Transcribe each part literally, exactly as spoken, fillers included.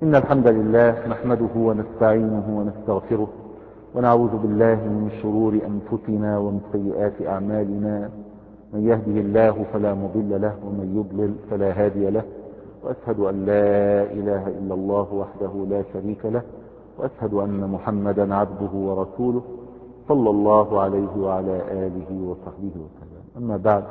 إن الحمد لله نحمده ونستعينه ونستغفره ونعوذ بالله من شرور أنفسنا ومن سيئات أعمالنا. من يهده الله فلا مضل له ومن يضلل فلا هادي له، وأشهد أن لا إله إلا الله وحده لا شريك له، وأشهد أن محمدا عبده ورسوله صلى الله عليه وعلى آله وصحبه وسلم. أما بعد،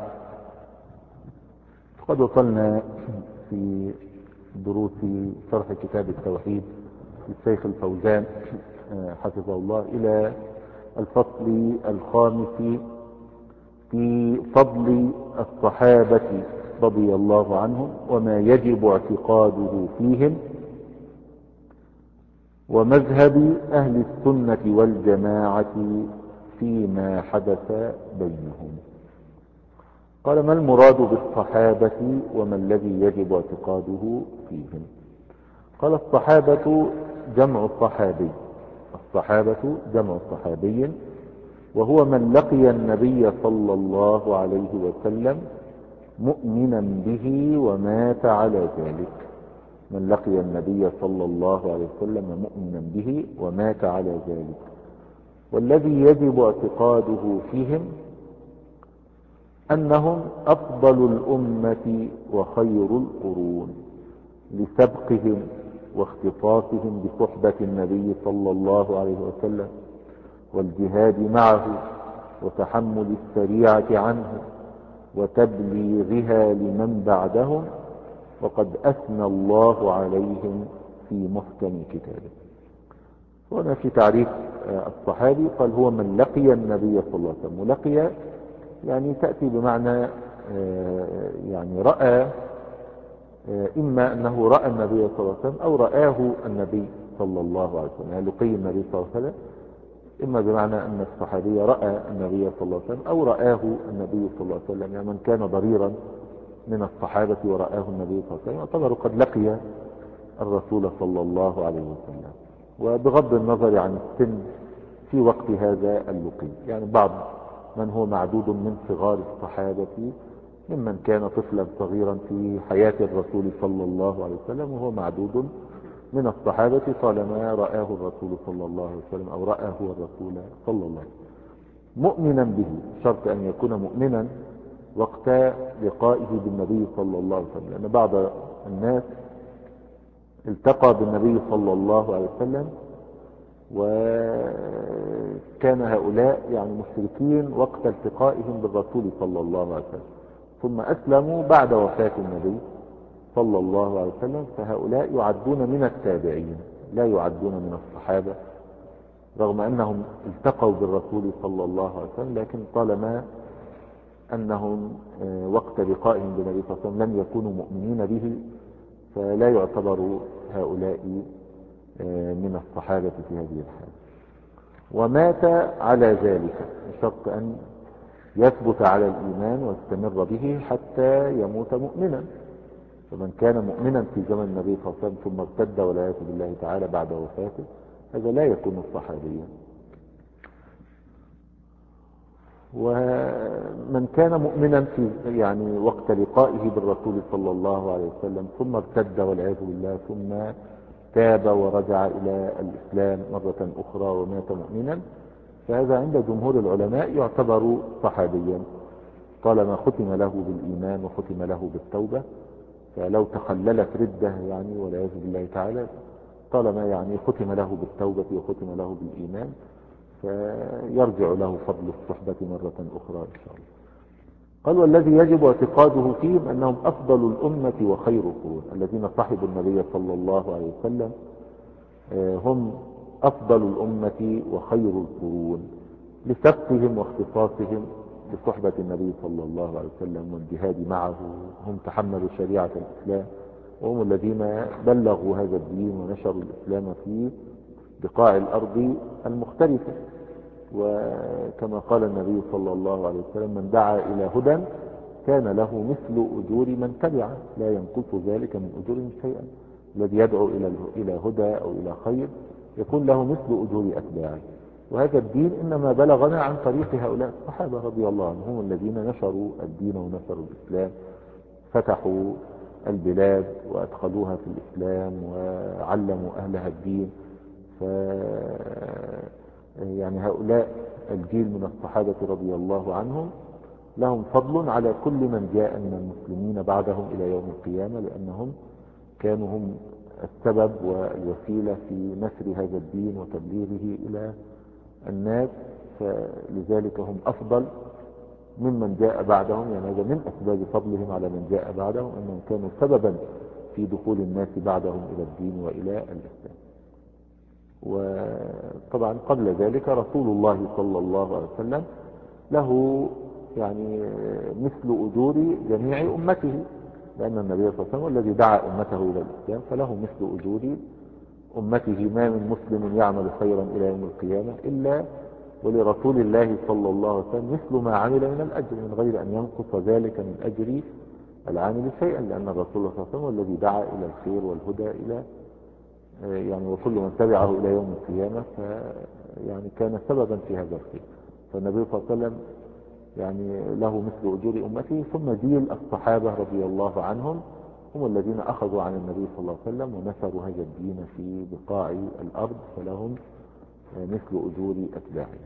فقد وصلنا في دروس شرح كتاب التوحيد للشيخ الفوزان حفظه الله إلى الفصل الخامس في فضل الصحابة رضي الله عنهم وما يجب اعتقاده فيهم، ومذهب أهل السنة والجماعة فيما حدث بينهم. قال: ما المراد بالصحابة وما الذي يجب اعتقاده فيهم؟ قال: الصحابة جمع صحابي. الصحابة جمع صحابي، وهو من لقي النبي صلى الله عليه وسلم مؤمنا به ومات على ذلك. من لقي النبي صلى الله عليه وسلم مؤمنا به ومات على ذلك. والذي يجب اعتقاده فيهم أنهم أفضل الأمة وخير القرون، لسبقهم واختصاصهم بصحبة النبي صلى الله عليه وسلم والجهاد معه وتحمل الشريعة عنه وتبليغها لمن بعدهم، وقد أثنى الله عليهم في محكم كتابه. هنا في تعريف الصحابي قال: هو من لقي النبي صلى الله عليه وسلم. ولقي يعني تأتي بمعنى يعني رأى، إما أنه رأى النبي صلى الله عليه وسلم أو رآه النبي صلى الله عليه وسلم. يعني لقي النبي صلى الله عليه وسلم إما بمعنى أن الصحابي رأى النبي صلى الله عليه وسلم أو رآه النبي صلى الله عليه وسلم. يعني من كان ضريرا من الصحابة ورآه النبي صلى الله عليه وسلم يعتبر قد لقي الرسول صلى الله عليه وسلم، وبغض النظر عن السن في وقت هذا اللقي. يعني بعض من هو معدود من صغار الصحابة ممن كان طفلا صغيرا في حياة الرسول صلى الله عليه وسلم، وهو معدود من الصحابة طالما رآه الرسول صلى الله عليه وسلم أو رآه الرسول صلى الله عليه وسلم مؤمنا به. شرط أن يكون مؤمنا وقت لقائه بالنبي صلى الله عليه وسلم، لأن بعض الناس التقى بالنبي صلى الله عليه وسلم وكان هؤلاء يعني مشركين وقت التقائهم بالرسول صلى الله عليه وسلم، ثم أسلموا بعد وفاة النبي صلى الله عليه وسلم، فهؤلاء يعدون من التابعين لا يعدون من الصحابة، رغم أنهم التقوا بالرسول صلى الله عليه وسلم، لكن طالما أنهم وقت لقائهم بالنبي صلى الله عليه وسلم لم يكونوا مؤمنين به فلا يعتبر هؤلاء من الصحابة في هذه الحالة. ومات على ذلك، بشرط أن يثبت على الإيمان ويستمر به حتى يموت مؤمنا. فمن كان مؤمنا في زمن النبي صلى الله عليه وسلم ثم ارتد والعياذ بالله تعالى بعد وفاته، هذا لا يكون صحابيا. ومن كان مؤمنا في يعني وقت لقائه بالرسول صلى الله عليه وسلم ثم ارتد والعياذ بالله ثم تاب ورجع إلى الإسلام مرة أخرى ومات مؤمنا، فهذا عند جمهور العلماء يعتبر صحابيا طالما ختم له بالإيمان وختم له بالتوبة. فلو تخللت ردة يعني والعياذ بالله تعالى، طالما يعني ختم له بالتوبة وختم له بالإيمان، فيرجع له فضل الصحبة مرة أخرى إن شاء الله. قال: والذي يجب اعتقاده فيهم أنهم أفضل الأمة وخير القرون. الذين صحبوا النبي صلى الله عليه وسلم هم أفضل الأمة وخير القرون، لسبقهم واختصاصهم بصحبة النبي صلى الله عليه وسلم والجهاد معه. هم تحملوا شريعة الإسلام، وهم الذين بلغوا هذا الدين ونشروا الإسلام في بقاع الأرض المختلفة. وكما قال النبي صلى الله عليه وسلم: من دعا إلى هدى كان له مثل أجور من تبعه لا ينقص ذلك من أجورهم شيئا. الذي يدعو إلى هدى أو إلى خير يكون له مثل أجور أتباعه. وهذا الدين إنما بلغنا عن طريق هؤلاء الصحابة رضي الله عنهم، هم الذين نشروا الدين ونشروا الإسلام، فتحوا البلاد وأدخلوها في الإسلام وعلموا أهلها الدين. ف يعني هؤلاء الجيل من الصحابة رضي الله عنهم لهم فضل على كل من جاء من المسلمين بعدهم إلى يوم القيامة، لأنهم كانوا هم السبب والوسيلة في نشر هذا الدين وتبليغه إلى الناس، فلذلك هم أفضل ممن جاء بعدهم. يعني هذا من أسباب فضلهم على من جاء بعدهم، أنهم كانوا سببا في دخول الناس بعدهم إلى الدين وإلى الإسلام. وطبعا قبل ذلك رسول الله صلى الله عليه وسلم له يعني مثل أجور جميع أمته، لأن النبي صلى الله عليه وسلم الذي دعا أمته إلى الإسلام، فله مثل أجور أمته. ما من مسلم يعمل خيرا إلى يوم القيامة إلا ولرسول الله صلى الله عليه وسلم مثل ما عمل من الأجر، من غير أن ينقص ذلك من أجر العامل شيئا، لأن الرسول صلى الله عليه وسلم الذي دعا إلى الخير والهدى إلى يعني وكل من تبعه إلى يوم القيامة ف يعني كان سببا في هذا الخير. فالنبي صلى الله عليه وسلم يعني له مثل أجور أمته. ثم جيل الصحابة رضي الله عنهم هم الذين أخذوا عن النبي صلى الله عليه وسلم ونشروا هذا الدين في بقاع الأرض، فلهم مثل أجور أتباعهم.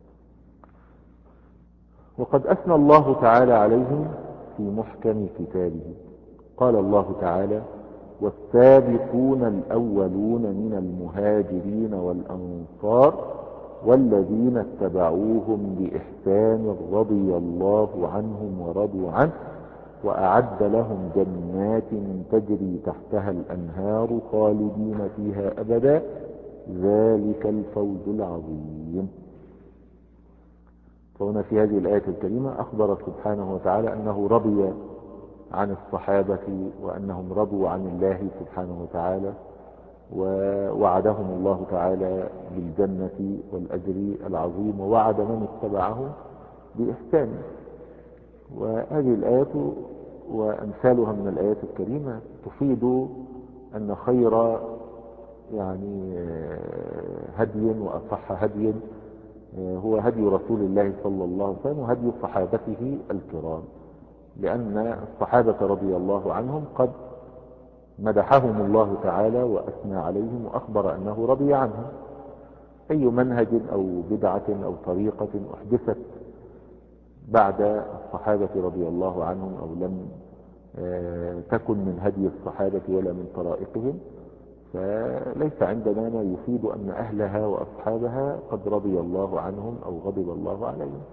وقد أثنى الله تعالى عليهم في محكم كتابه. قال الله تعالى: والسابقون الأولون من المهاجرين والأنصار والذين اتبعوهم بإحسان رضي الله عنهم ورضوا عنه وأعد لهم جنات تجري تحتها الأنهار خالدين فيها أبدا ذلك الفوز العظيم. فهنا في هذه الآية الكريمة أخبر سبحانه وتعالى أنه رضي عن الصحابة وأنهم رضوا عن الله سبحانه وتعالى، ووعدهم الله تعالى بالجنة والأجر العظيم، ووعد من اتبعهم بإحسان. وهذه الآية وأمثالها من الآيات الكريمة تفيد أن خير يعني هدي وأصح هدي هو هدي رسول الله صلى الله عليه وسلم وهدي صحابته الكرام، لأن الصحابة رضي الله عنهم قد مدحهم الله تعالى وأثنى عليهم وأخبر أنه رضي عنهم. أي منهج أو بدعة أو طريقة أحدثت بعد الصحابة رضي الله عنهم أو لم تكن من هدي الصحابة ولا من طرائقهم، فليس عندنا ما يفيد أن أهلها وأصحابها قد رضي الله عنهم أو غضب الله عليهم.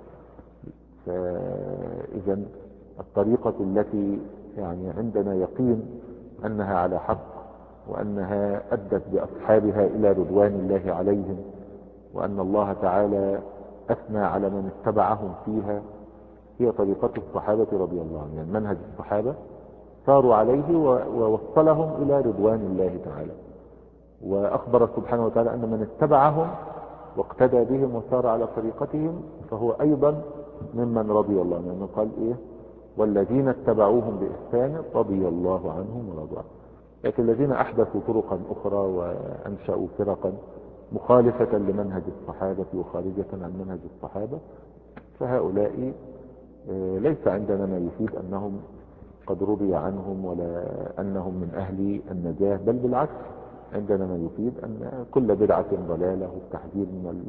فإذا الطريقة التي يعني عندنا يقين أنها على حق وأنها أدت بأصحابها إلى رضوان الله عليهم، وأن الله تعالى أثنى على من اتبعهم فيها، هي طريقة الصحابة رضي الله عنهم. يعني منهج الصحابة صاروا عليه ووصلهم إلى رضوان الله تعالى. وأخبر سبحانه وتعالى أن من اتبعهم واقتدى بهم وسار على طريقتهم فهو أيضا ممن رضي الله عنه. يعني قال إيه: والذين اتبعوهم بإحسان رضي الله عنهم ورضوا عنه. لكن الذين أحدثوا طرقا أخرى وأنشأوا فرقا مخالفة لمنهج الصحابة وخارجة عن منهج الصحابة، فهؤلاء ليس عندنا ما يفيد أنهم قد رضي عنهم ولا أنهم من أهل النجاة، بل بالعكس عندنا ما يفيد أن كل بدعة ضلالة والتحذير من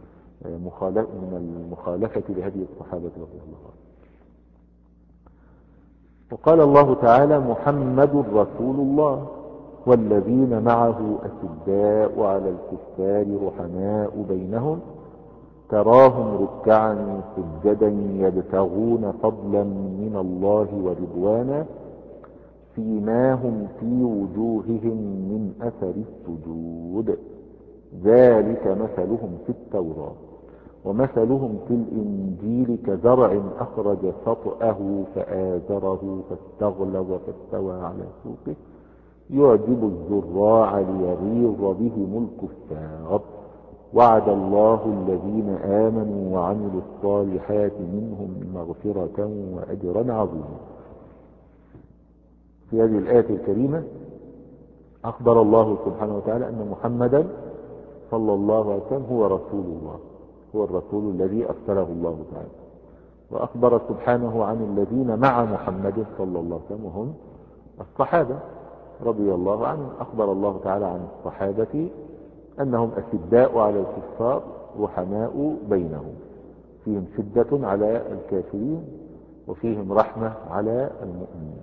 من المخالفة لهدي الصحابة رضي الله عنهم. وقال الله تعالى: محمد رسول الله والذين معه أشداء على الكفار رحماء بينهم تراهم ركعا سجدا يبتغون فضلا من الله ورضوانا سيماهم في وجوههم من أثر السجود ذلك مثلهم في التوراة ومثلهم في الإنجيل كزرع أخرج شطأه فآزره فاستغلظ فاستوى على سوقه يعجب الزراع ليغيظ بهم الكفار وعد الله الذين آمنوا وعملوا الصالحات منهم مغفرة وأجرا عظيما. في هذه الآية الكريمة أخبر الله سبحانه وتعالى أن محمدا صلى الله عليه وسلم هو رسول الله، هو الرسول الذي أرسله الله تعالى. وأخبر سبحانه عن الذين مع محمد صلى الله عليه وسلم وهم الصحابة رضي الله عنهم. أخبر الله تعالى عن الصحابة أنهم أشداء على الكفار رحماء بينهم، فيهم شدة على الكافرين وفيهم رحمة على المؤمنين.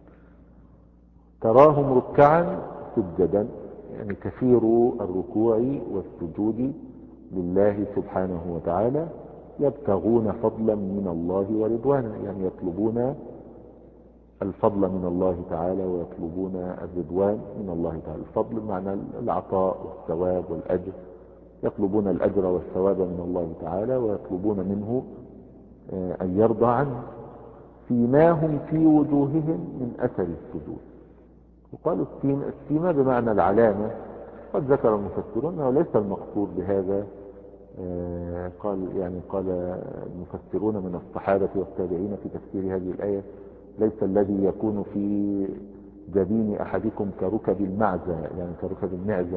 تراهم ركعا سجدا، يعني كثير الركوع والسجود لله سبحانه وتعالى، يبتغون فضلا من الله ورضوانا، يعني يطلبون الفضل من الله تعالى ويطلبون الرضوان من الله تعالى. الفضل معنى العطاء والثواب والأجر، يطلبون الأجر والثواب من الله تعالى ويطلبون منه أن يرضى عنه. فيما هم في وجوههم من أثر السجود. وقالوا السيما بمعنى العلامة. قد ذكر المفسرون أنه ليس المقصود بهذا، قال يعني قال المفسرون من الصحابة والتابعين في تفسير هذه الآية: ليس الذي يكون في جبين أحدكم كركب المعزة، يعني كركب المعزة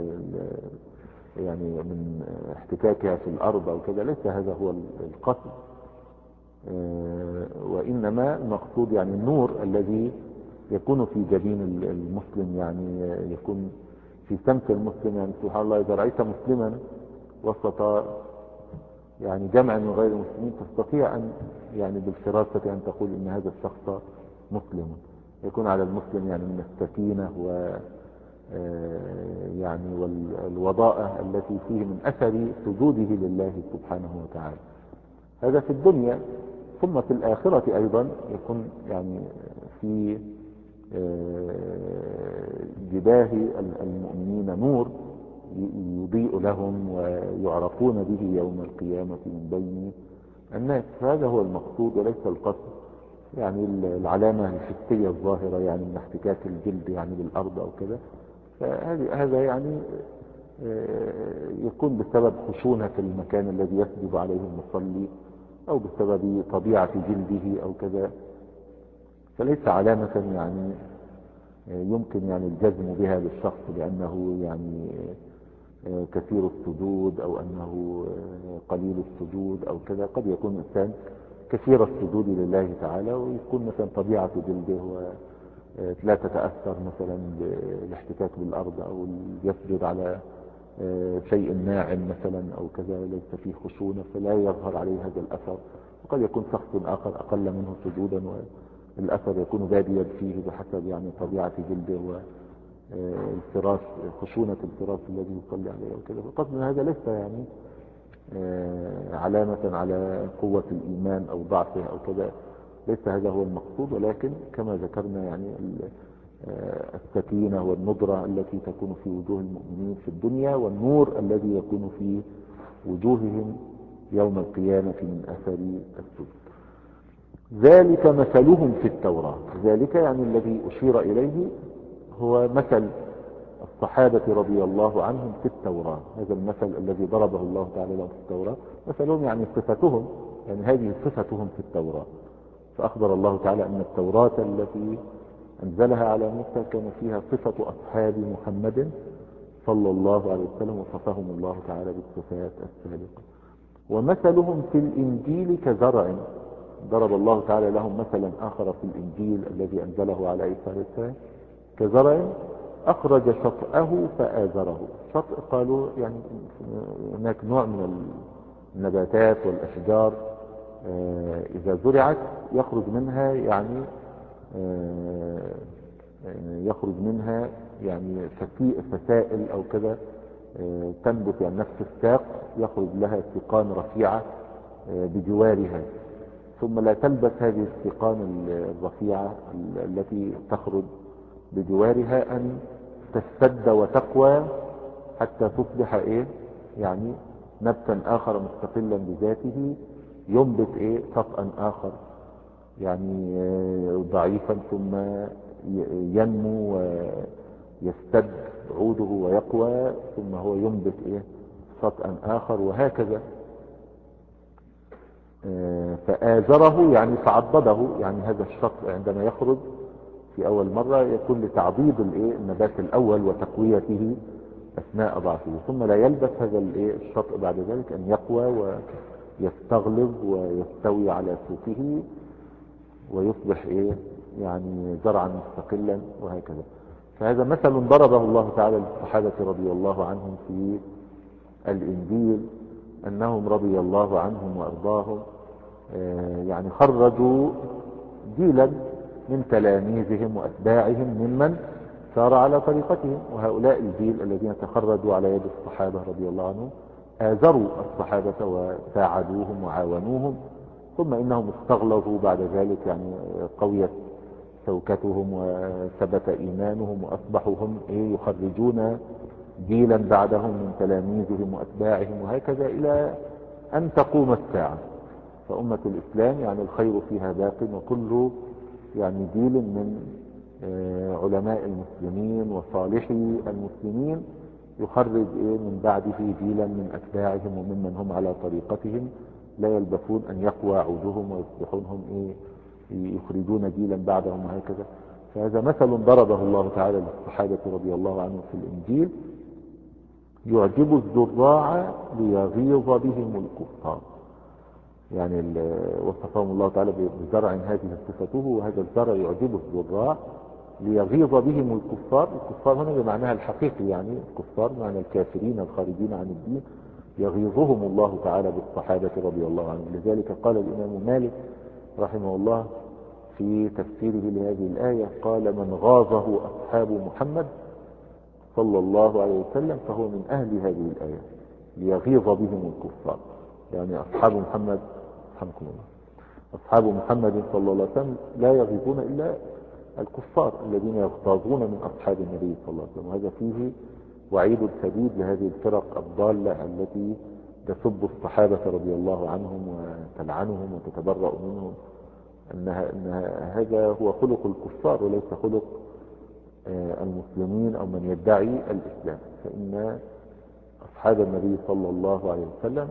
يعني من احتكاكها في الأرض أو كذا، ليس هذا هو القصد، وإنما المقصود يعني النور الذي يكون في جبين المسلم، يعني يكون في سمت المسلم. يعني سبحان الله، إذا رأيت مسلما وسط يعني جمع من غير المسلمين تستطيع أن يعني بالفراسة أن تقول إن هذا الشخص مسلم. يكون على المسلم يعني من السكينة و يعني والوضاءة التي فيه من أثر سجوده لله سبحانه وتعالى. هذا في الدنيا. ثم في الآخرة أيضا يكون يعني في جباه المؤمنين نور يضيء لهم ويعرفون به يوم القيامة من بين الناس. هذا هو المقصود وليس القصد يعني العلامة الحسية الظاهرة، يعني من احتكاك الجلد يعني بالأرض أو كذا. فهذا يعني يكون بسبب خشونة المكان الذي يسجد عليه المصلي، أو بسبب طبيعة جلده أو كذا، فليس علامة يعني يمكن يعني الجزم بها للشخص بأنه يعني كثير السجود أو أنه قليل السجود أو كذا. قد يكون إنسان كثير السجود لله تعالى ويكون مثلا طبيعة جلده لا تتأثر مثلا بالاحتكاك بالأرض، أو يسجد على شيء ناعم مثلا أو كذا ليس فيه خشونة فلا يظهر عليه هذا الأثر. وقد يكون شخص آخر أقل منه سجودا والأثر يكون باديا فيه بحسب يعني طبيعة جلده والفراش، خشونة الفراش الذي يصلي عليه وكذا. فقد من هذا ليس يعني علامة على قوة الإيمان أو ضعفه أو كذا، ليس هذا هو المقصود. ولكن كما ذكرنا يعني السكينة والنضرة التي تكون في وجوه المؤمنين في الدنيا، والنور الذي يكون في وجوههم يوم القيامة من أثر السجود. ذلك مثلهم في التوراة. ذلك يعني الذي أشير إليه هو مثل الصحابة رضي الله عنهم في التوراة. هذا المثل الذي ضربه الله تعالى لهم في التوراة مثلهم يعني صفتهم، يعني هذه صفتهم في التوراة. فأخبر الله تعالى أن التوراة التي أنزلها على موسى كان فيها صفة أصحاب محمد صلى الله عليه وسلم، وصفهم الله تعالى بالصفات السابقة. ومثلهم في الإنجيل كزرع، ضرب الله تعالى لهم مثلا آخر في الإنجيل الذي أنزله على عيسى عليه السلام، كزرع أخرج شطأه فآزره. شطأ قالوا يعني هناك نوع من النباتات والأشجار إذا زرعت يخرج منها يعني يخرج منها يعني فسائل أو كذا تنبت يعني نفس الساق، يخرج لها سيقان رفيعة بجوارها، ثم لا تلبس هذه السيقان الرفيعة التي تخرج بجوارها أن تستد وتقوى حتى تصبح إيه يعني نبتا آخر مستقلا بذاته، ينبت إيه شطأ آخر يعني ضعيفا، ثم ينمو ويستد عوده ويقوى، ثم هو ينبت إيه شطأ آخر، وهكذا. فآزره يعني فعضده، يعني هذا الشطء عندما يخرج في أول مرة يكون لتعضيد النبات الأول وتقويته أثناء ضعفه، ثم لا يلبث هذا الشطء بعد ذلك أن يقوى ويستغلظ ويستوي على سوقه ويصبح إيه يعني زرعا مستقلا وهكذا. فهذا مثل ضربه الله تعالى للصحابة رضي الله عنهم في الإنجيل، أنهم رضي الله عنهم وأرضاهم يعني خرجوا جيلا من تلاميذهم وأتباعهم ممن سار على طريقتهم. وهؤلاء الجيل الذين تخرجوا على يد الصحابة رضي الله عنهم آزروا الصحابة وساعدوهم وعاونوهم، ثم إنهم استغلظوا بعد ذلك، يعني قويت شوكتهم وثبت إيمانهم، وأصبحوا هم يخرجون جيلا بعدهم من تلاميذهم وأتباعهم، وهكذا إلى أن تقوم الساعة. فأمة الإسلام يعني الخير فيها باق، وكل يعني جيل من علماء المسلمين وصالحي المسلمين يخرج من بعده جيلا من أتباعهم وممن هم على طريقتهم لا يلبثون أن يقوى عودهم ويصبحون هم يخرجون جيلا بعدهم وهكذا. فهذا مثل ضربه الله تعالى للصحابة رضي الله عنهم في الإنجيل، يعجب الزراع ليغيظ بهم الكفار. يعني وصفهم الله تعالى بزرع هذه صفته، وهذا الزرع يعجب الزراع ليغيظ بهم الكفار. الكفار هنا بمعناها الحقيقي، يعني الكفار معنى الكافرين الخارجين عن الدين، يغيظهم الله تعالى بالصحابة رضي الله عنهم. لذلك قال الإمام مالك رحمه الله في تفسيره لهذه الآية، قال: من غاظه أصحاب محمد صلى الله عليه وسلم فهو من أهل هذه الآية، ليغيظ بهم الكفار. يعني أصحاب محمد رحمكم الله أصحاب محمد صلى الله عليه وسلم لا يغيظون إلا الكفار الذين يغتاظون من أصحاب النبي صلى الله عليه وسلم. وهذا فيه وعيد شديد لهذه الفرق الضالة التي تسب الصحابة رضي الله عنهم وتلعنهم وتتبرأ منهم، أنها, أنها هذا هو خلق الكفار وليس خلق المسلمين أو من يدعي الإسلام. فإن أصحاب النبي صلى الله عليه وسلم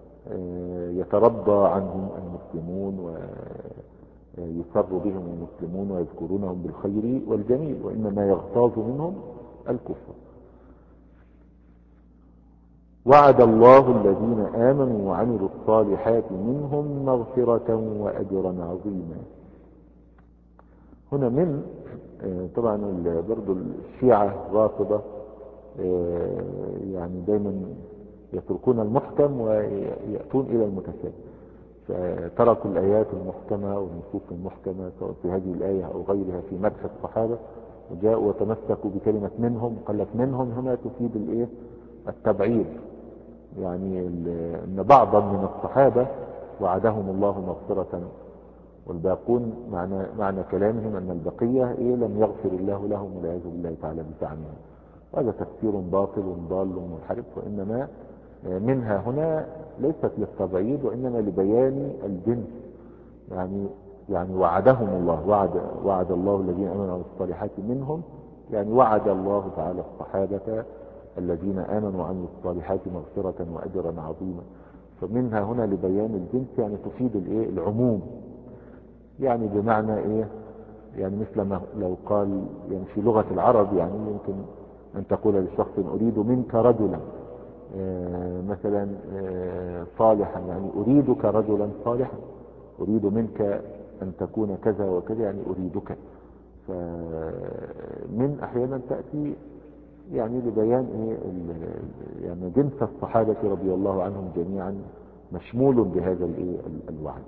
يترضى عنهم المسلمون ويسر بهم المسلمون ويذكرونهم بالخير والجميل، وإنما يغتاظ منهم الكفر. وعد الله الذين آمنوا وعملوا الصالحات منهم مغفرة وأجرا عظيما. هنا من طبعا برضو الشيعة الرافضة يعني دايما يتركون المحكم ويأتون إلى المتشابه، فتركوا الآيات المحكمة والنصوص المحكمة سواء في هذه الآية أو غيرها في مدح الصحابة، وجاءوا وتمسكوا بكلمة منهم. قال لك منهم هنا تفيد الايه التبعيد، يعني ان بعضا من الصحابة وعدهم الله مغفرة، والباقون معنى, معنى كلامهم ان البقية إيه لم يغفر الله لهم والعياذ بالله تعالى بزعمهم. وهذا تفسير باطل ضال منحرف. وإنما منها هنا ليست للتبعيد وإنما لبيان الجنس، يعني يعني وعدهم الله، وعد وعد الله الذين آمنوا وعملوا الصالحات منهم، يعني وعد الله تعالى الصحابة الذين آمنوا وعملوا الصالحات مغفرة وأجرا عظيما. فمنها هنا لبيان الجنس، يعني تفيد الايه العموم، يعني بمعنى ايه يعني مثل ما لو قال يعني في لغة العرب، يعني يمكن أن تقول لشخص أريد منك رجلا آه مثلا آه صالحا، يعني أريدك رجلا صالحا، أريد منك أن تكون كذا وكذا، يعني أريدك. فمن أحيانا تأتي يعني لبيان إيه يعني جنس الصحابة رضي الله عنهم جميعا مشمول بهذا الإيه الوعد.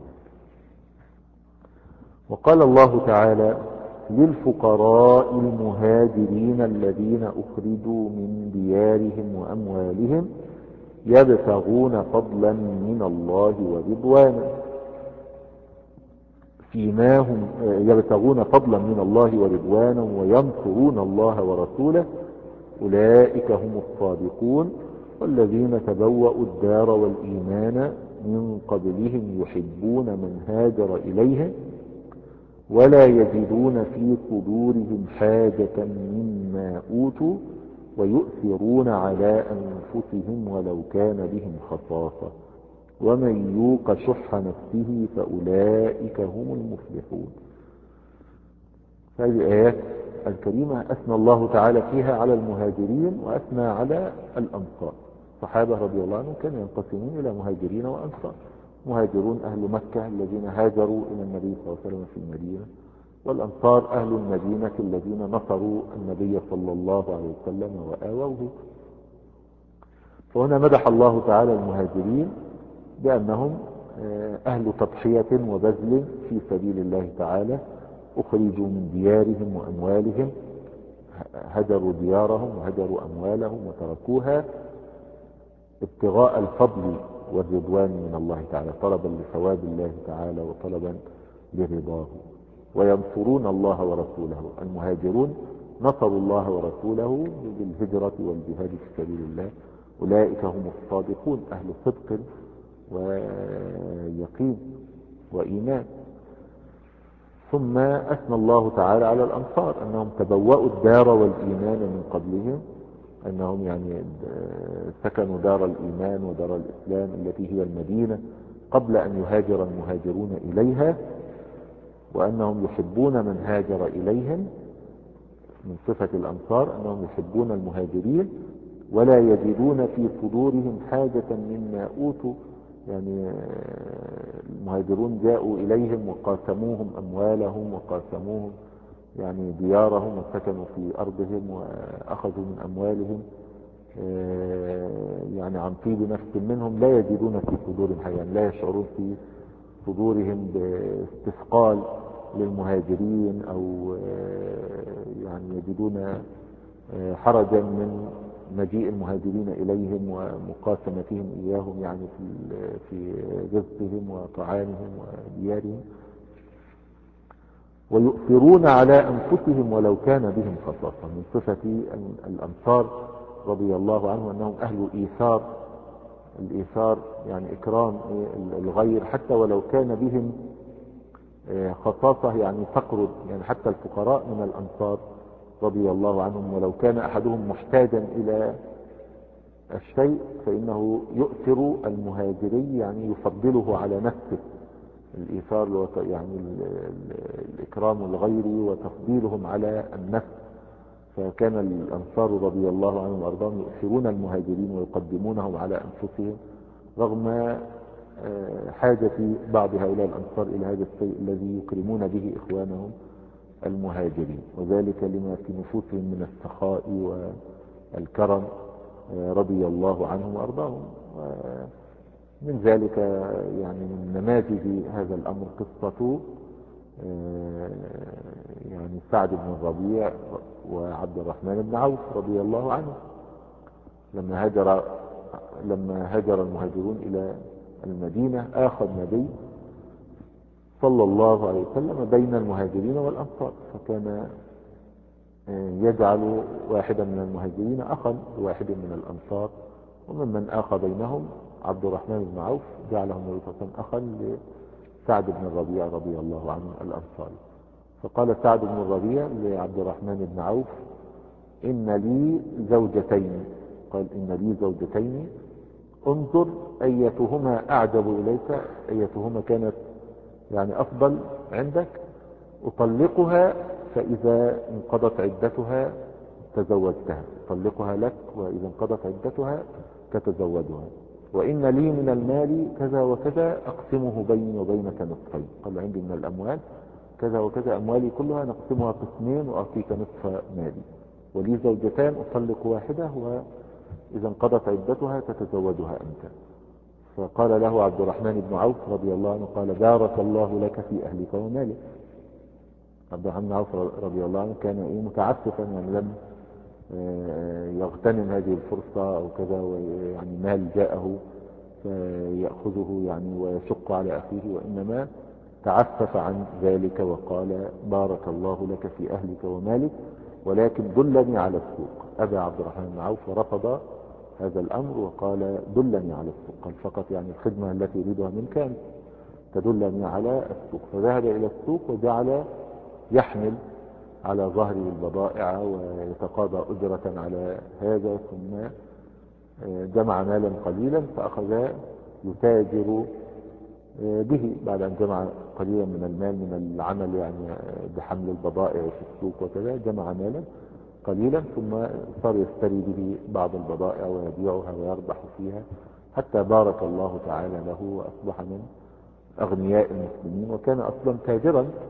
وقال الله تعالى: للفقراء المهاجرين الذين أخرجوا من ديارهم وأموالهم يبتغون فضلا من الله ورضوانا فيما هم يبتغون فضلا من الله ورضوانا وينصرون الله ورسوله أولئك هم الصادقون والذين تبوأوا الدار والإيمان من قبلهم يحبون من هاجر إليهم ولا يجدون في صدورهم حاجة مما أوتوا ويؤثرون على أنفسهم ولو كان بهم خصاصة ومن يوق شح نفسه فأولئك هم المفلحون. هذه الآيات الكريمة أثنى الله تعالى فيها على المهاجرين وأثنى على الأنصار. الصحابة رضي الله عنهم كانوا ينقسمون إلى مهاجرين وأنصار. مهاجرون أهل مكة الذين هاجروا إلى النبي صلى الله عليه وسلم في المدينة، والأنصار أهل المدينة الذين نصروا النبي صلى الله عليه وسلم وآووه. فهنا مدح الله تعالى المهاجرين بأنهم أهل تضحية وبذل في سبيل الله تعالى، أخرجوا من ديارهم وأموالهم، هجروا ديارهم وهجروا أموالهم وتركوها ابتغاء الفضل والرضوان من الله تعالى، طلبا لثواب الله تعالى وطلبا لرضاه. وينصرون الله ورسوله. المهاجرون نصروا الله ورسوله بالهجرة والجهاد في سبيل الله، أولئك هم الصادقون أهل صدق ويقين وإيمان. ثم أثنى الله تعالى على الأنصار أنهم تبوأوا الدار والإيمان من قبلهم، أنهم يعني سكنوا دار الإيمان ودار الإسلام التي هي المدينة قبل أن يهاجر المهاجرون إليها، وأنهم يحبون من هاجر إليهم. من صفة الأنصار أنهم يحبون المهاجرين ولا يجدون في صدورهم حاجة مما أوتوا. يعني المهاجرون جاءوا إليهم وقاسموهم أموالهم وقاسموهم يعني ديارهم وسكنوا في أرضهم وأخذوا من أموالهم يعني عن طيب نفس منهم، لا يجدون في صدورهم حاجة، يعني لا يشعرون في صدورهم باستثقال للمهاجرين أو يعني يجدون حرجا من مجيء المهاجرين إليهم ومقاسمتهم إياهم يعني في في رزقهم وطعامهم وديارهم. ويؤثرون على أنفسهم ولو كان بهم خصاصة. من صفة الأنصار رضي الله عنه أنهم أهل إيثار. الإيثار يعني إكرام الغير حتى ولو كان بهم خصاصة، يعني فقر، يعني حتى الفقراء من الأنصار رضي الله عنهم ولو كان أحدهم محتاجا إلى الشيء فإنه يؤثر المهاجري، يعني يفضله على نفسه. الإيثار يعني الإكرام الغير وتفضيلهم على النفس. فكان الأنصار رضي الله عنهم وأرضاهم يؤثرون المهاجرين ويقدمونهم على أنفسهم رغم حاجة بعض هؤلاء الأنصار إلى هذا الشيء الذي يكرمون به إخوانهم المهاجرين، وذلك لما في نفوسهم من السخاء والكرم رضي الله عنهم وأرضاهم. من ذلك يعني من نماذج هذا الأمر قصة يعني سعد بن الربيع وعبد الرحمن بن عوف رضي الله عنه لما هاجر لما هاجر المهاجرون إلى المدينة آخى النبي صلى الله عليه وسلم بين المهاجرين والأنصار، فكان يجعل واحدا من المهاجرين أخا لواحد من الأنصار، وممن آخى بينهم عبد الرحمن بن عوف جعله النبي صلى الله عليه وسلم أخا لسعد بن الربيع رضي الله عنه الأنصاري. فقال سعد بن الربيع لعبد الرحمن بن عوف: إن لي زوجتين. قال: إن لي زوجتين، انظر أيتهما أعجب إليك، أيتهما كانت يعني أفضل عندك، أطلقها فإذا انقضت عدتها تزوجتها، أطلقها لك وإذا انقضت عدتها تتزوجها. وإن لي من المال كذا وكذا أقسمه بيني وبينك نصفين. قال: عندي من الأموال كذا وكذا، أموالي كلها نقسمها قسمين وأعطيك نصف مالي. ولي زوجتان أطلق واحدة وإذا انقضت عدتها تتزوجها أنت. فقال له عبد الرحمن بن عوف رضي الله عنه قال: بارك الله لك في أهلك ومالك. عبد الرحمن بن عوف رضي الله عنه كان إيه متعسفا، يعني لم يغتنم هذه الفرصة أو كذا، ويعني مال جاءه فيأخذه يعني ويشق على أخيه، وإنما تعفف عن ذلك وقال: بارك الله لك في أهلك ومالك، ولكن دلني على السوق. أبى عبد الرحمن بن عوف ورفض هذا الأمر وقال: دلني على السوق. قال: فقط يعني الخدمة التي يريدها منك أن تدلني على السوق. فذهب إلى السوق وجعل يحمل على ظهره البضائع ويتقاضى أجرة على هذا، ثم جمع مالا قليلا فأخذ يتاجر به بعد أن جمع قليلا من المال من العمل يعني بحمل البضائع في السوق وكذا. جمع مالا قليلا ثم صار يشتري به بعض البضائع ويبيعها ويربح فيها، حتى بارك الله تعالى له وأصبح من أغنياء المسلمين. وكان أصلا تاجرا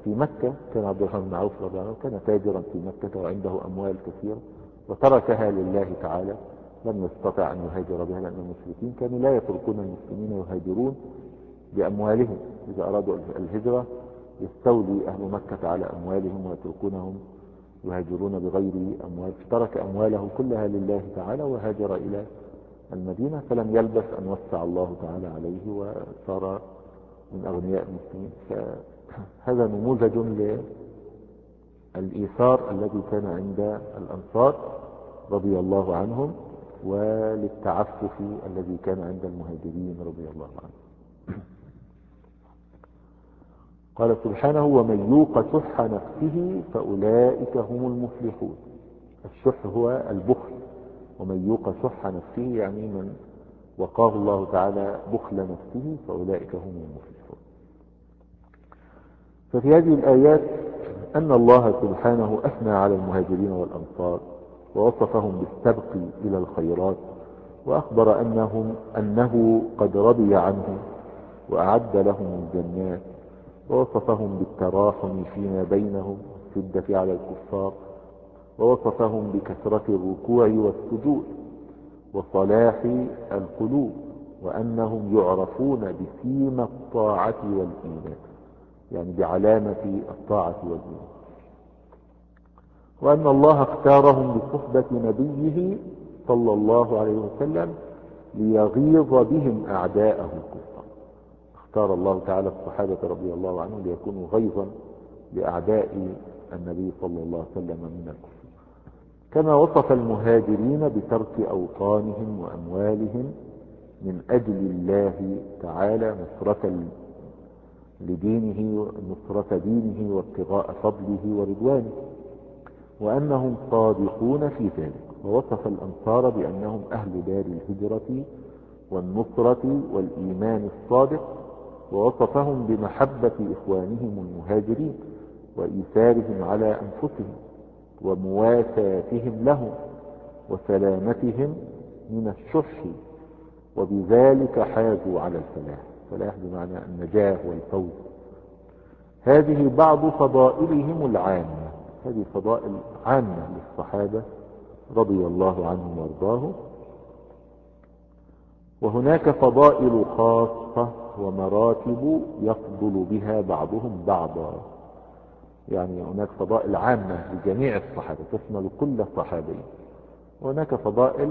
في مكة. كان عبد الرحمن بن عوف رضي الله عنه كان تاجرا في مكة وعنده أموال كثيرة وتركها لله تعالى، لم يستطع أن يهاجر بها لأن المشركين كانوا لا يتركون المسلمين يهاجرون بأموالهم. إذا أرادوا الهجرة يستولي أهل مكة على أموالهم ويتركونهم يهاجرون بغير أموال، فترك أمواله كلها لله تعالى وهاجر إلى المدينة، فلم يلبث أن وسع الله تعالى عليه وصار من أغنياء المسلمين. فهذا نموذج للإيثار الذي كان عند الأنصار رضي الله عنهم وللتعفف الذي كان عند المهاجرين رضي الله عنهم. قال سبحانه: ومن يوق شح نفسه فأولئك هم المفلحون. الشح هو البخل، ومن يوق شح نفسه يعني من وقاه الله تعالى بخل نفسه فأولئك هم المفلحون. ففي هذه الآيات أن الله سبحانه أثنى على المهاجرين والأنصار ووصفهم بالسبق إلى الخيرات، وأخبر أنهم أنه قد رضي عنهم وأعد لهم الجنات، ووصفهم بالتراحم فيما بينهم والشدة على الكفار، ووصفهم بكثرة الركوع والسجود وصلاح القلوب، وأنهم يعرفون بسيمة الطاعة والإيمان، يعني بعلامة الطاعة والإيمان، وأن الله اختارهم بصحبة نبيه صلى الله عليه وسلم ليغيظ بهم أعداءه الكفار. اختار الله تعالى الصحابة رضي الله عنهم ليكونوا غيظا لأعداء النبي صلى الله عليه وسلم من الكفر. كما وصف المهاجرين بترك أوطانهم وأموالهم من أجل الله تعالى نصرة لدينه نصرة دينه وابتغاء فضله ورضوانه، وأنهم صادقون في ذلك. ووصف الأنصار بأنهم أهل دار الهجرة والنصرة والإيمان الصادق، ووصفهم بمحبة إخوانهم المهاجرين وإيثارهم على أنفسهم ومواساتهم لهم وسلامتهم من الشح، وبذلك حازوا على الفلاح. الفلاح بمعنى النجاة والفوز. هذه بعض فضائلهم العامة، هذه فضائل عامة للصحابة رضي الله عنهم وارضاهم. وهناك فضائل خاصة ومراتب يفضل بها بعضهم بعضا، يعني هناك فضائل عامة لجميع الصحابة تشمل كل صحابي، وهناك فضائل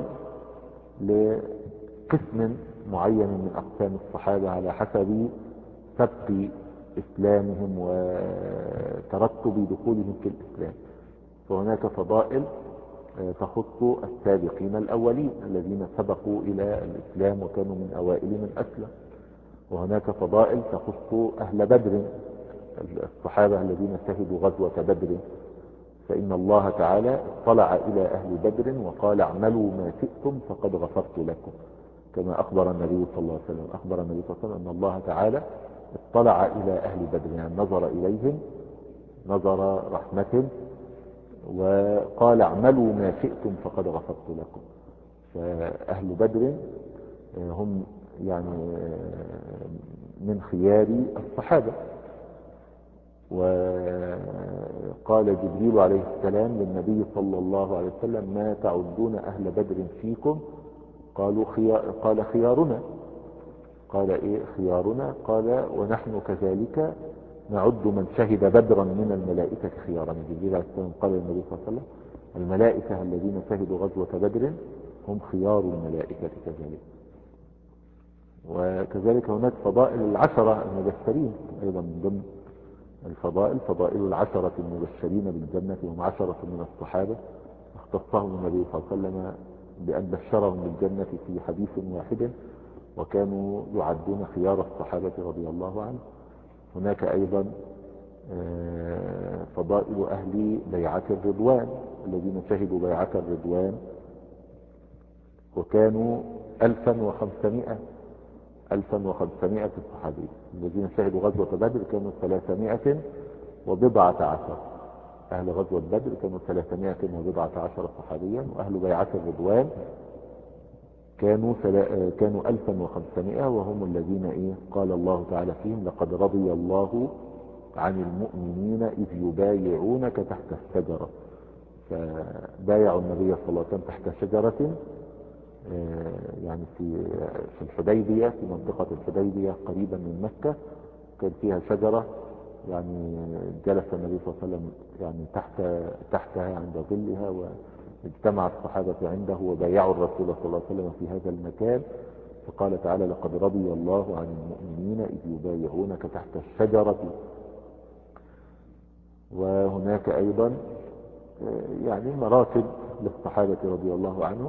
لقسم معين من أقسام الصحابة على حسب سبق إسلامهم وترتب دخولهم في الإسلام. فهناك فضائل تخص السابقين الأولين الذين سبقوا إلى الإسلام وكانوا من أوائل من أسلم. وهناك فضائل تخص أهل بدر، الصحابة الذين شهدوا غزوة بدر، فإن الله تعالى اطلع إلى أهل بدر وقال: اعملوا ما شئتم فقد غفرت لكم، كما أخبر النبي صلى الله عليه وسلم. أخبر النبي صلى الله عليه وسلم أن الله تعالى اطلع إلى أهل بدر، يعني نظر إليهم نظر رحمة وقال: اعملوا ما شئتم فقد غفرت لكم. فأهل بدر هم يعني من خيار الصحابة. وقال جبريل عليه السلام للنبي صلى الله عليه وسلم: ما تعدون أهل بدر فيكم؟ قالوا خيار قال خيارنا. قال إيه خيارنا؟ قال: ونحن كذلك نعد من شهد بدرا من الملائكة خيارا. جبريل عليه السلام قال للنبي صلى الله عليه وسلم: الملائكة الذين شهدوا غزوة بدر هم خيار الملائكة كذلك. وكذلك هناك فضائل العشرة المبشرين أيضا من ضمن الفضائل، فضائل العشرة المبشرين بالجنة، هم عشرة من الصحابة اختصهم النبي صلى الله عليه وسلم بأن بشرهم بالجنة في حديث واحد، وكانوا يعدون خيار الصحابة رضي الله عنهم. هناك أيضا فضائل أهل بيعة الرضوان الذين شهدوا بيعة الرضوان وكانوا ألفا وخمسمائة ألفا وخمسمائة صحابي. الذين شهدوا غزوة بدر كانوا ثلاثمائة وبضعة عشر. أهل غزوة بدر كانوا ثلاثمائة وبضعة عشر صحابيا، وأهل بيعة الرضوان كانوا كانوا ألفا وخمسمائة، وهم الذين إيه قال الله تعالى فيهم: لقد رضي الله عن المؤمنين إذ يبايعونك تحت الشجرة. فبايعوا النبي صلى الله عليه وسلم تحت شجرة يعني في في الحديبية، في منطقة الحديبية قريبا من مكة، كان فيها شجرة يعني جلس النبي صلى الله عليه وسلم يعني تحت تحتها عند ظلها، واجتمع الصحابة عنده وبايعوا الرسول صلى الله عليه وسلم في هذا المكان. فقال تعالى: لقد رضي الله عن المؤمنين إذ يبايعونك تحت الشجرة. وهناك أيضا يعني مراتب للصحابة رضي الله عنهم،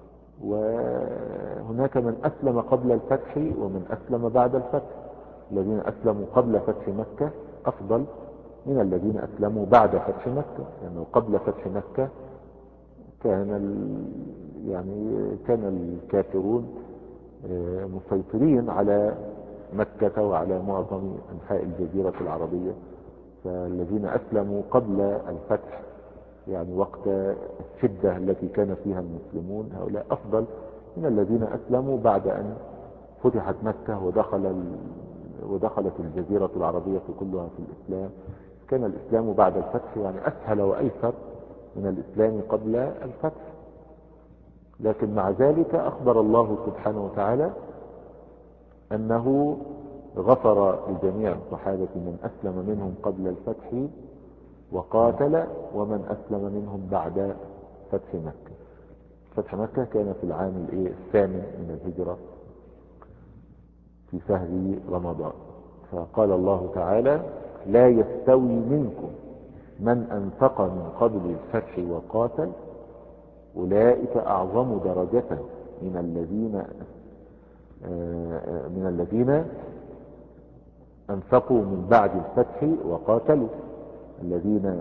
وهناك من أسلم قبل الفتح ومن أسلم بعد الفتح. الذين أسلموا قبل فتح مكة أفضل من الذين أسلموا بعد فتح مكة، لأنه يعني قبل فتح مكة كان يعني كان الكافرون مسيطرين على مكة وعلى معظم أنحاء الجزيرة العربية. فالذين أسلموا قبل الفتح يعني وقت الشدة التي كان فيها المسلمون، هؤلاء أفضل من الذين أسلموا بعد أن فتحت مكة ودخل ودخلت الجزيرة العربية كلها في الإسلام. كان الإسلام بعد الفتح يعني أسهل وأيسر من الإسلام قبل الفتح. لكن مع ذلك أخبر الله سبحانه وتعالى أنه غفر لجميع الصحابة من أسلم منهم قبل الفتح وقاتل ومن أسلم منهم بعد فتح مكة. فتح مكة كان في العام الثامن من الهجرة في شهر رمضان. فقال الله تعالى: لا يستوي منكم من أنفق من قبل الفتح وقاتل أولئك أعظم درجة من الذين من الذين أنفقوا من بعد الفتح وقاتلوا. الذين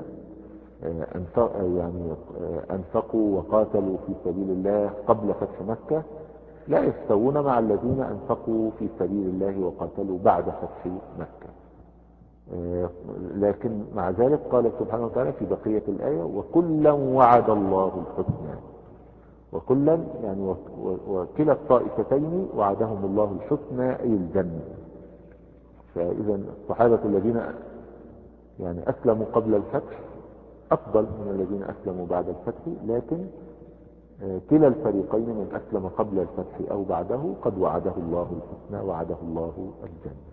يعني أنفقوا وقاتلوا في سبيل الله قبل فتح مكة لا يستوون مع الذين أنفقوا في سبيل الله وقاتلوا بعد فتح مكة. لكن مع ذلك قال سبحانه وتعالى في بقية الآية: وكلا وعد الله الحسنى. وكلا يعني وكلا الطائفتين وعدهم الله الحسنى أي الجنة. فإذا الصحابة الذين يعني أسلموا قبل الفتح أفضل من الذين أسلموا بعد الفتح، لكن كلا الفريقين من أسلم قبل الفتح أو بعده قد وعده الله الحسنى، وعده الله الجنة.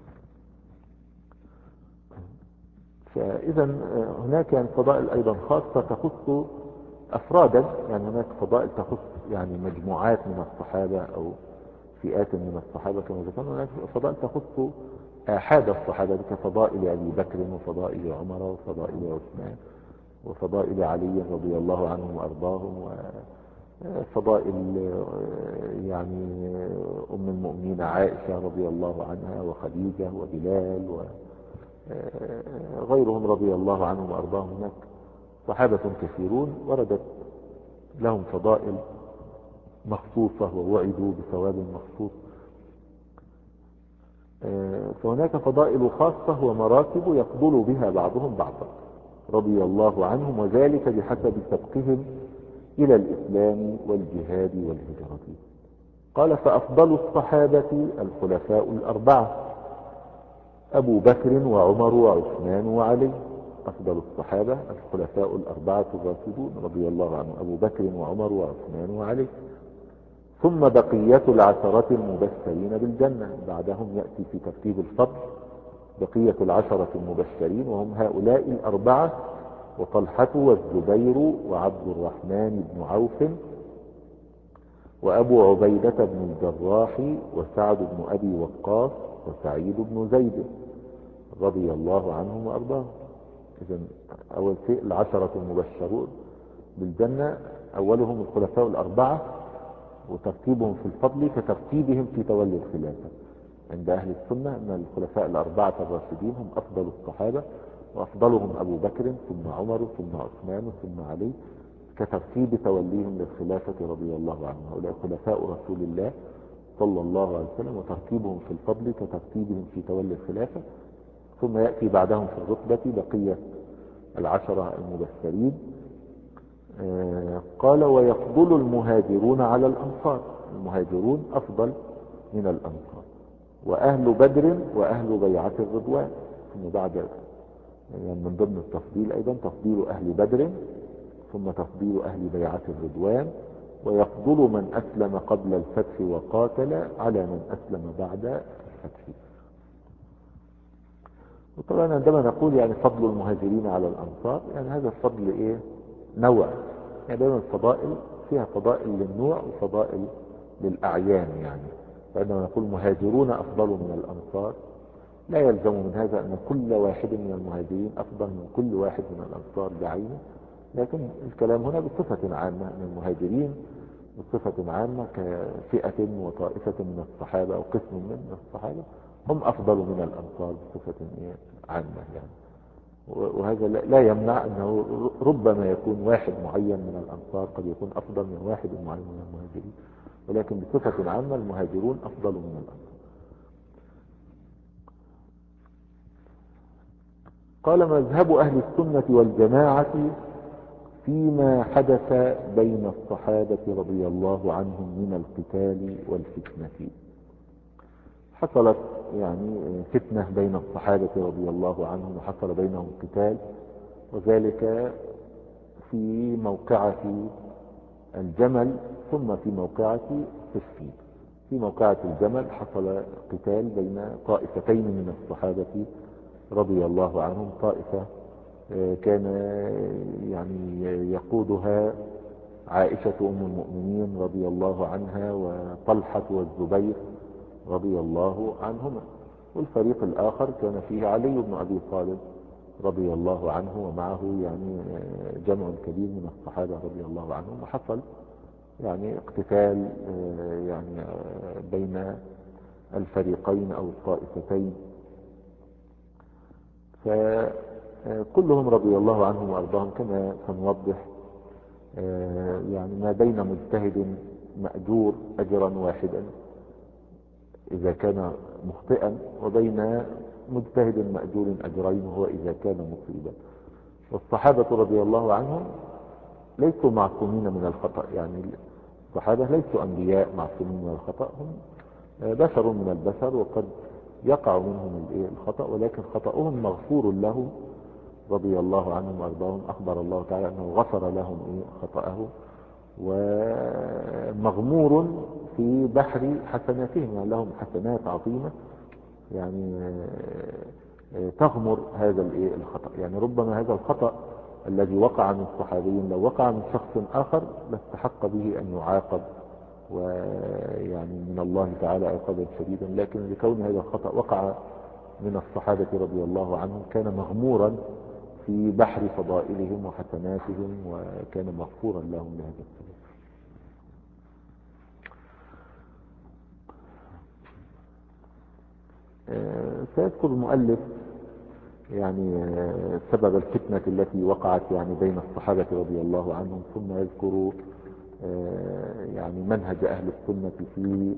فإذا هناك يعني فضائل أيضا خاصة تخص أفرادا، يعني هناك فضائل تخص يعني مجموعات من الصحابة أو فئات من الصحابة كما ذكرنا. هناك فضائل تخص آحاد الصحابة كفضائل أبي بكر وفضائل عمر وفضائل عثمان وفضائل علي رضي الله عنهم وأرضاهم، وفضائل يعني أم المؤمنين عائشة رضي الله عنها وخديجة وبلال وغيرهم رضي الله عنهم وأرضاهم. هناك صحابة كثيرون وردت لهم فضائل مخصوصة ووعدوا بثواب مخصوص. فهناك فضائل خاصة ومراتب يفضل بها بعضهم بعضا رضي الله عنهم، وذلك بحسب سبقهم إلى الإسلام والجهاد والهجرة. قال: فأفضل الصحابة الخلفاء الأربعة أبو بكر وعمر وعثمان وعلي. أفضل الصحابة الخلفاء الأربعة الراشدون رضي الله عنهم أبو بكر وعمر وعثمان وعلي. ثم بقية العشرة المبشرين بالجنة، بعدهم يأتي في ترتيب الفضل بقية العشرة المبشرين، وهم هؤلاء الأربعة: وطلحة والزبير وعبد الرحمن بن عوف وأبو عبيدة بن الجراح وسعد بن أبي وقاص وسعيد بن زيد رضي الله عنهم وأرضاهم. إذن أول شيء العشرة المبشرون بالجنة، أولهم الخلفاء الأربعة، وترتيبهم في الفضل كترتيبهم في تولي الخلافة. عند أهل السنة أن الخلفاء الأربعة الراشدين هم أفضل الصحابة، وأفضلهم أبو بكر ثم عمر ثم عثمان ثم علي كترتيب توليهم للخلافة رضي الله عنهم. هؤلاء خلفاء رسول الله صلى الله عليه وسلم، وترتيبهم في الفضل كترتيبهم في تولي الخلافة. ثم يأتي بعدهم في الرتبة بقية العشرة المبشرين. آه قال: ويفضل المهاجرون على الأنصار. المهاجرون أفضل من الأنصار، وأهل بدر وأهل بيعة الرضوان. ثم بعد يعني من ضمن التفضيل أيضا تفضيل أهل بدر، ثم تفضيل أهل بيعة الرضوان، ويفضل من أسلم قبل الفتح وقاتل على من أسلم بعد الفتح. وطبعا عندما نقول يعني فضل المهاجرين على الأنصار، يعني هذا الفضل إيه؟ نوع، يعني دائما الفضائل فيها فضائل للنوع وفضائل للأعيان. يعني فعندما نقول مهاجرون أفضل من الأنصار، لا يلزم من هذا أن كل واحد من المهاجرين أفضل من كل واحد من الأنصار بعينه، لكن الكلام هنا بصفة عامة أن المهاجرين بصفة عامة كفئة وطائفة من الصحابة أو قسم من الصحابة هم أفضل من الأنصار بصفة عامة يعني. وهذا لا يمنع أنه ربما يكون واحد معين من الأنصار قد يكون أفضل من واحد معين من المهاجرين، ولكن بصفة عامة المهاجرون أفضل من الأنصار. قال مذهب أهل السنة والجماعة فيما حدث بين الصحابة رضي الله عنهم من القتال والفتنة. حصلت يعني فتنة بين الصحابة رضي الله عنهم، وحصل بينهم قتال، وذلك في موقعة الجمل ثم في موقعة صفين. في موقعة الجمل حصل قتال بين طائفتين من الصحابة رضي الله عنهم، طائفة كان يعني يقودها عائشة أم المؤمنين رضي الله عنها وطلحة والزبير رضي الله عنهما، والفريق الآخر كان فيه علي بن أبي طالب رضي الله عنه ومعه يعني جمع كبير من الصحابة رضي الله عنهم. وحصل يعني اقتتال يعني بين الفريقين أو الطائفتين، فكلهم رضي الله عنهم وأرضاهم كما سنوضح يعني ما بين مجتهد مأجور أجرا واحدا إذا كان مخطئا، وبين مجتهد مأجور أجرين وهو إذا كان مصيبا. والصحابة رضي الله عنهم ليسوا معصومين من الخطأ، يعني الصحابة ليسوا أنبياء معصومين من الخطأ، هم بشر من البشر وقد يقع منهم الخطأ، ولكن خطأهم مغفور لهم رضي الله عنهم وأرضاهم. أخبر الله تعالى أنه غفر لهم خطأه ومغمور في بحر حسناتهم، يعني لهم حسنات عظيمة يعني تغمر هذا الخطأ. يعني ربما هذا الخطأ الذي وقع من الصحابيين لو وقع من شخص آخر لاستحق به أن يعاقب ويعني من الله تعالى عقابا شديدا، لكن لكون هذا الخطأ وقع من الصحابة رضي الله عنهم كان مغمورا في بحر فضائلهم وحسناتهم وكان مغفورا لهم لهذا السبب. سيذكر المؤلف يعني سبب الفتنة التي وقعت يعني بين الصحابة رضي الله عنهم، ثم يذكر يعني منهج أهل السنة في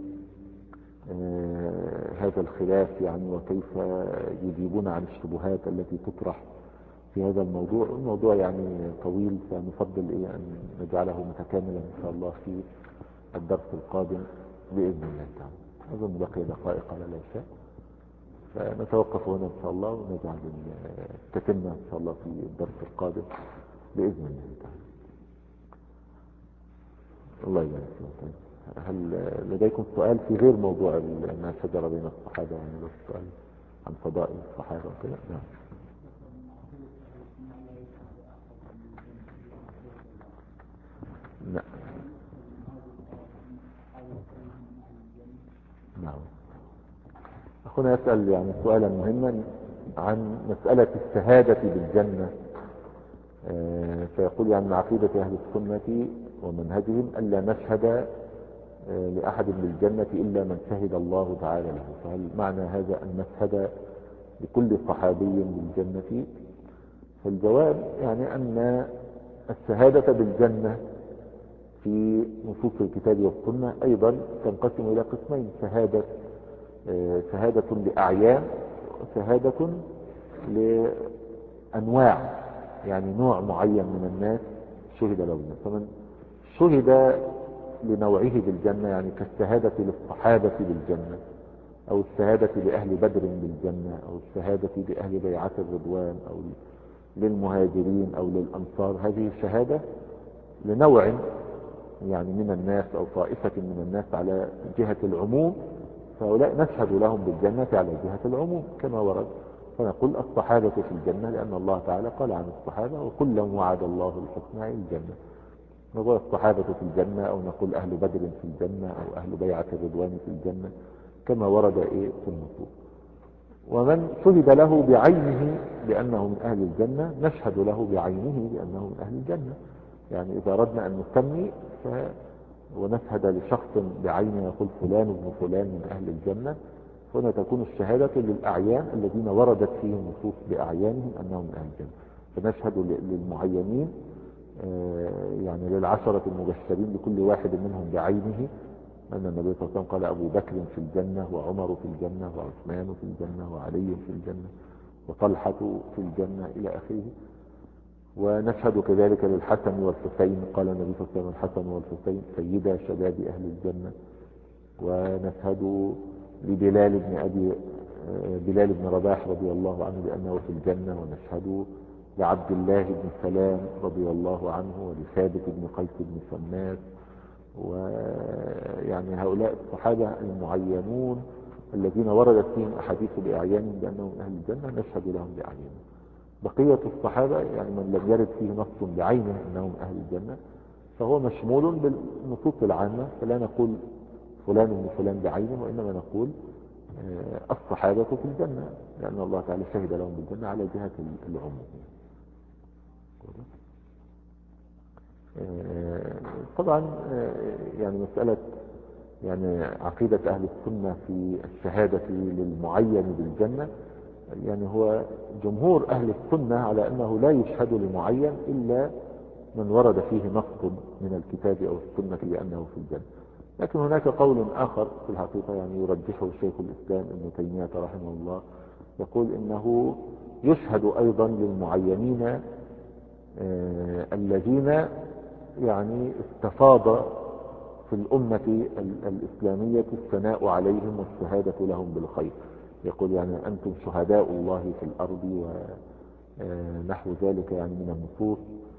هذا الخلاف يعني وكيف يجيبون عن الشبهات التي تطرح في هذا الموضوع. الموضوع يعني طويل، فنفضل إيه أن نجعله متكاملا إن شاء الله في الدرس القادم بإذن الله تعالى. أظن بقي دقائق على العشاء، فنتوقف هنا إن شاء الله ونجعل التتمة إن شاء الله في الدرس القادم بإذن الله تعالى. الله يبارك فيكم. هل لديكم سؤال في غير موضوع ما شجر بين الصحابة؟ يعني لو سؤال عن فضائل الصحابة وكذا. نعم. نعم. نعم. أخونا يسأل يعني سؤالا مهما عن مسألة الشهادة بالجنة، فيقول يعني من عقيدة أهل السنة ومنهجهم ألا نشهد لأحد بالجنة إلا من شهد الله تعالى له، فهل معنى هذا أن نشهد لكل صحابي بالجنة؟ فالجواب يعني أن الشهادة بالجنة في نصوص الكتاب والسنة أيضا تنقسم إلى قسمين: شهادة شهادة لأعيان وشهادة لأنواع، يعني نوع معين من الناس شهد له. فمن شهد لنوعه بالجنة يعني كالشهادة للصحابة بالجنة أو الشهادة لأهل بدر بالجنة، أو الشهادة لأهل بيعة الرضوان، أو للمهاجرين أو للأنصار. هذه شهادة لنوع يعني من الناس أو طائفة من الناس على جهة العموم، فهؤلاء نشهد لهم بالجنة على جهة العموم كما ورد. فنقول الصحابة في الجنة لأن الله تعالى قال عن الصحابة وكلا وعد الله الحسنى الجنة. نقول الصحابة في الجنة، أو نقول أهل بدر في الجنة، أو أهل بيعة الرضوان في الجنة كما ورد إيه في النصوص. ومن شهد له بعينه بأنه من أهل الجنة نشهد له بعينه بأنه من أهل الجنة. يعني إذا أردنا أن نسمي ف... ونشهد لشخص بعينه يقول فلان ابن فلان من أهل الجنة، هنا تكون الشهادة للأعيان الذين وردت فيهم نصوص بأعيانهم أنهم من أهل الجنة. فنشهد للمعينين يعني للعشرة المبشرين لكل واحد منهم بعينه أن النبي صلى الله عليه وسلم قال أبو بكر في الجنة، وعمر في الجنة، وعثمان في الجنة، وعلي في الجنة، وطلحة في الجنة إلى آخره. ونشهد كذلك للحسن والحسين، قال النبي صلى الله عليه وسلم الحسن والحسين سيدا شباب أهل الجنة. ونشهد لبلال بن أبي بلال بن رباح رضي الله عنه بأنه في الجنة. ونشهد لعبد الله بن سلام رضي الله عنه، ولثابت بن قيس بن شماس. ويعني هؤلاء الصحابة المعينون الذين وردت فيهم أحاديث بأعيانهم بأنهم أهل الجنة نشهد لهم بأعيانهم. بقية الصحابة يعني من لم يرد فيه نص بعينه أنهم أهل الجنة فهو مشمول بالنصوص العامة، فلا نقول فلان من فلان بعينه، وإنما نقول الصحابة في الجنة لأن الله تعالى شهد لهم بالجنة على جهة العموم. طبعا يعني مسألة يعني عقيدة أهل السنة في الشهادة للمعين بالجنة، يعني هو جمهور أهل السنة على أنه لا يشهد لمعين إلا من ورد فيه نص من الكتاب أو السنة بأنه في الجنة. لكن هناك قول آخر في الحقيقة يعني يرجحه شيخ الإسلام ابن تيمية رحمه الله، يقول إنه يشهد أيضا للمعينين آه الذين يعني استفاض في الأمة الإسلامية الثناء عليهم والشهادة لهم بالخير. يقول يعني أنتم شهداء الله في الأرض ونحو ذلك يعني من النصوص.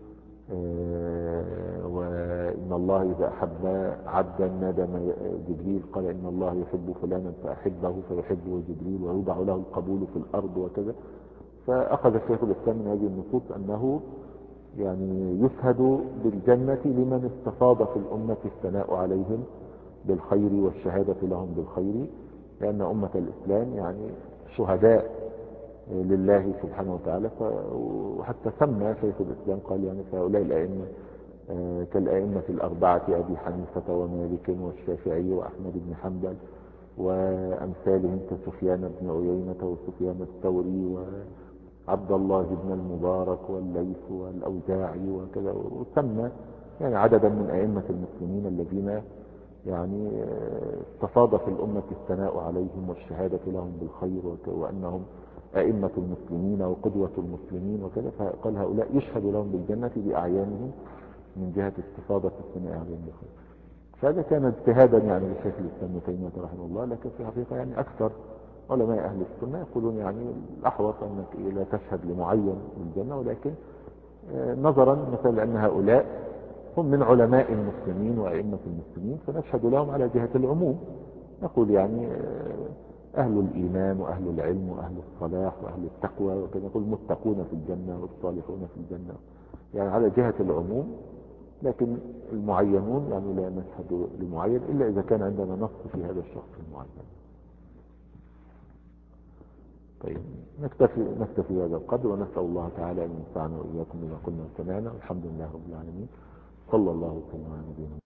وإن الله إذا أحب عبدا نادى جبريل قال إن الله يحب فلانا فأحبه فيحبه جبريل ويوضع له القبول في الأرض وكذا. فأخذ الشيخ الإسلام من هذه النصوص أنه يعني يشهد بالجنة لمن استفاض في الأمة الثناء عليهم بالخير والشهادة لهم بالخير، لأن أمة الإسلام يعني شهداء لله سبحانه وتعالى. وحتى سمى شيخ الإسلام قال يعني فهؤلاء الأئمة كالأئمة الأربعة أبي حنيفة ومالك والشافعي وأحمد بن حنبل وأمثالهم كسفيان بن عيينة وسفيان الثوري وعبد الله بن المبارك والليث والأوزاعي وكذا. وسمى يعني عددا من أئمة المسلمين الذين يعني استفاض في الأمة الثناء عليهم والشهادة لهم بالخير وأنهم أئمة المسلمين وقدوة المسلمين وكذا. فقال هؤلاء يشهد لهم بالجنة بأعيانهم من جهة استفاضة الثناء عليهم بالخير. فهذا كان اجتهادا يعني للشيخ الإسلام ابن تيمية رحمه الله. لكن في الحقيقة يعني أكثر علماء أهل السنة يقولون يعني الأحوط أنك لا تشهد لمعين بالجنة، ولكن نظرا مثلا لأن هؤلاء هم من علماء المسلمين وأئمة المسلمين فنشهد لهم على جهة العموم. نقول يعني أهل الإيمان وأهل العلم وأهل الصلاح وأهل التقوى وكذا، نقول المتقون في الجنة والصالحون في الجنة يعني على جهة العموم. لكن المعينون يعني لا نشهد لمعين إلا إذا كان عندنا نص في هذا الشخص المعين. طيب نكتفي نكتفي هذا القدر، ونسأل الله تعالى أن ينفعنا وإياكم بما قلنا وسمعنا. والحمد لله رب العالمين. صلى الله وسلم على نبينا